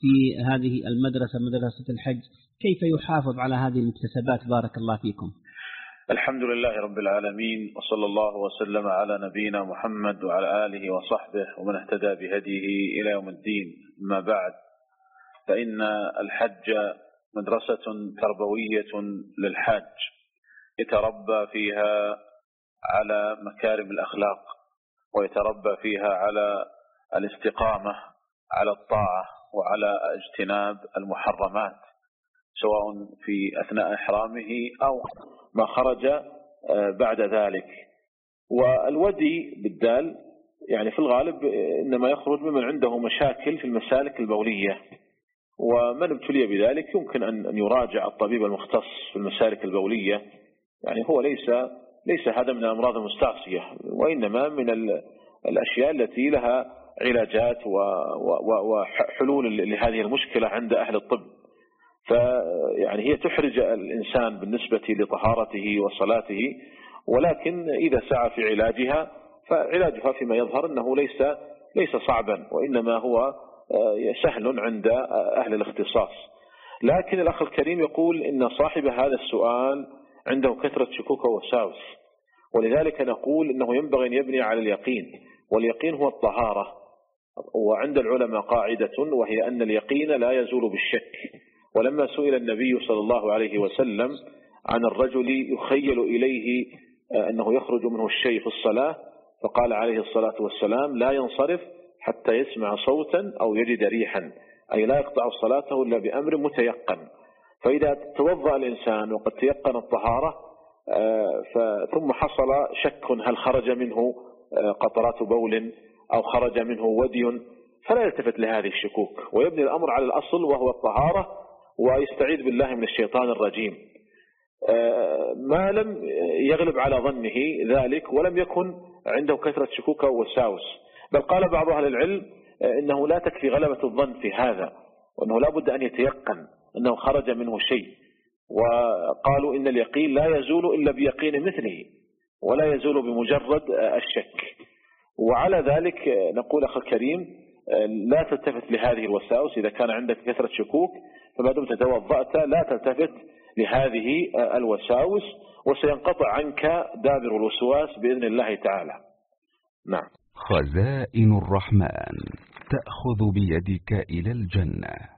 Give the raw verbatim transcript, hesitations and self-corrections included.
في هذه المدرسة مدرسة الحج كيف يحافظ على هذه المكتسبات؟ بارك الله فيكم. الحمد لله رب العالمين، وصلى الله وسلم على نبينا محمد وعلى آله وصحبه ومن اهتدى بهديه إلى يوم الدين. ما بعد، فإن الحج مدرسة تربوية للحاج يتربى فيها على مكارم الأخلاق، ويتربى فيها على الاستقامة على الطاعة وعلى اجتناب المحرمات، سواء في أثناء إحرامه أو ما خرج بعد ذلك. والودي بالدال يعني في الغالب إنما يخرج ممن عنده مشاكل في المسالك البولية، ومن ابتلي بذلك يمكن أن يراجع الطبيب المختص في المسالك البولية. يعني هو ليس ليس هذا من الأمراض المستعصية، وإنما من الأشياء التي لها علاجات وحلول لهذه المشكلة عند أهل الطب. فيعني هي تحرج الإنسان بالنسبة لطهارته وصلاته، ولكن إذا سعى في علاجها فعلاجها فيما يظهر أنه ليس ليس صعبا، وإنما هو سهل عند أهل الاختصاص. لكن الأخ الكريم يقول إن صاحب هذا السؤال عنده كثرة شكوك ووساوس، ولذلك نقول إنه ينبغي أن يبني على اليقين، واليقين هو الطهارة. وعند العلماء قاعدة، وهي أن اليقين لا يزول بالشك. ولما سئل النبي صلى الله عليه وسلم عن الرجل يخيل إليه أنه يخرج منه الشيء في الصلاة، فقال عليه الصلاة والسلام: لا ينصرف حتى يسمع صوتا أو يجد ريحا، أي لا يقطع صلاته إلا بأمر متيقن. فإذا توضأ الإنسان وقد تيقن الطهارة ثم حصل شك هل خرج منه قطرات بول أو خرج منه ودي، فلا يلتفت لهذه الشكوك، ويبني الأمر على الأصل وهو الطهارة، ويستعيذ بالله من الشيطان الرجيم ما لم يغلب على ظنه ذلك ولم يكن عنده كثرة شكوك ووساوس. بل قال بعض أهل العلم إنه لا تكفي غلبة الظن في هذا، وأنه لا بد أن يتيقن أنه خرج منه شيء. وقالوا إن اليقين لا يزول إلا بيقين مثله، ولا يزول بمجرد الشك. وعلى ذلك نقول أخي الكريم لا تلتفت لهذه الوساوس. إذا كان عندك كثرة شكوك فما دمت توضأت لا تلتفت لهذه الوساوس، وسينقطع عنك دابر الوسواس بإذن الله تعالى. نعم. خزائن الرحمن تأخذ بيدك إلى الجنة.